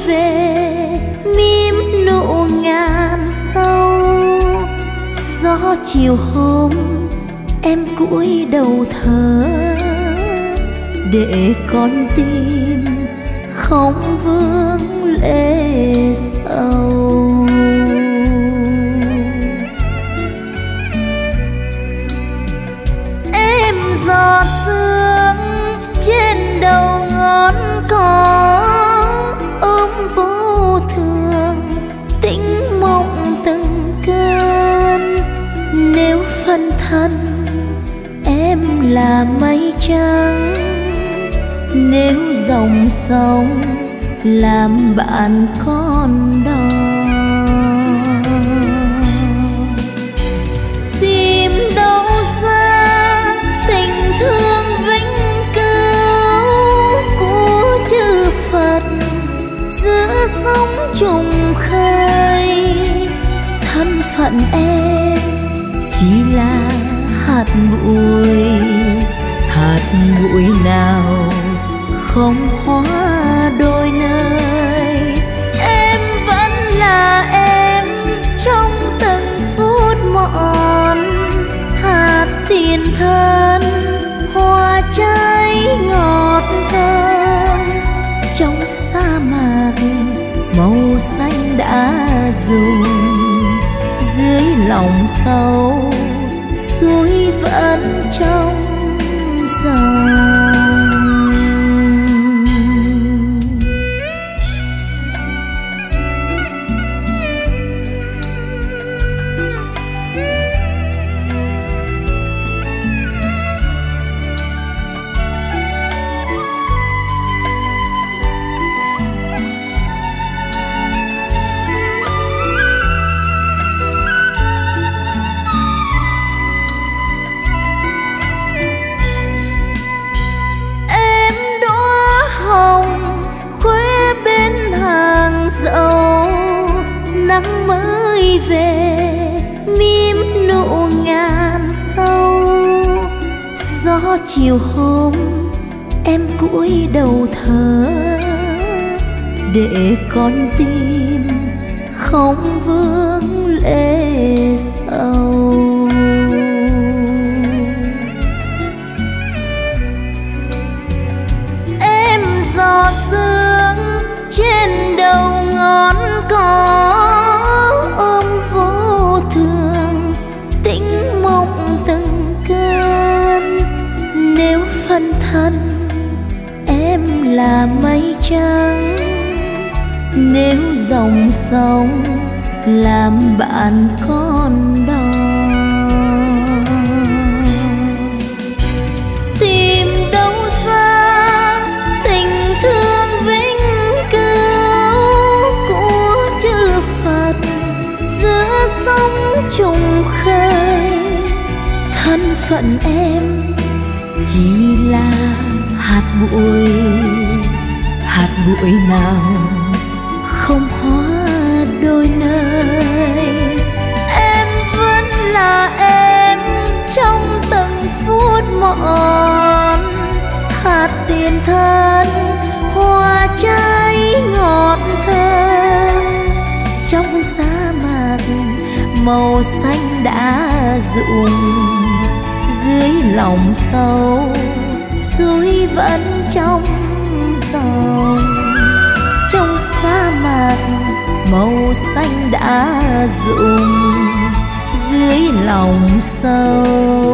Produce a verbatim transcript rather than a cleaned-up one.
về mím nụ ngàn sâu. Gió chiều hôm em cúi đầu thở để con tim không vương lệ sầu. Em giọt sương trên đầu ngón cỏ, ôm vô thường tĩnh mộng từng cơn. Nếu phân thân em là mây trắng, nếu dòng sông làm bạn con đò. Tìm đâu ra tình thương vĩnh cửu của chư Phật giữa sóng trùng khơi. Thân phận em chỉ là hạt bụi, hạt bụi nào không hóa đôi nơi. Em vẫn là em trong từng phút mòn, hạt tiền thân hoa trái ngọt thơm. Trong sa mạc màu xanh đã dùng, dưới lòng sâu suối vẫn trong dòng. Dẫu nắng mới về mím nụ ngàn sâu. Gió chiều hôm em cúi đầu thở để con tim không vương lệ sầu. Em giọt sương trên đầu ngón cỏ, ôm vô thường tĩnh mộng từng cơn. Nếu phân thân em là mây trắng, nếu dòng sông làm bạn con đò. Tìm đâu ra tình thương vĩnh cửu của chư Phật giữa sóng trùng khơi. Thân phận em chỉ là hạt bụi, hạt bụi nào không hóa đôi nơi. Em vẫn là em trong từng phút mòn, hạt tiền thân hoa trái ngọt thơm. Trong sa mạc màu xanh đã rụng, dưới lòng sâu suối vẫn trong dòng. Trong sa mạc màu xanh đã rụng, dưới lòng sâu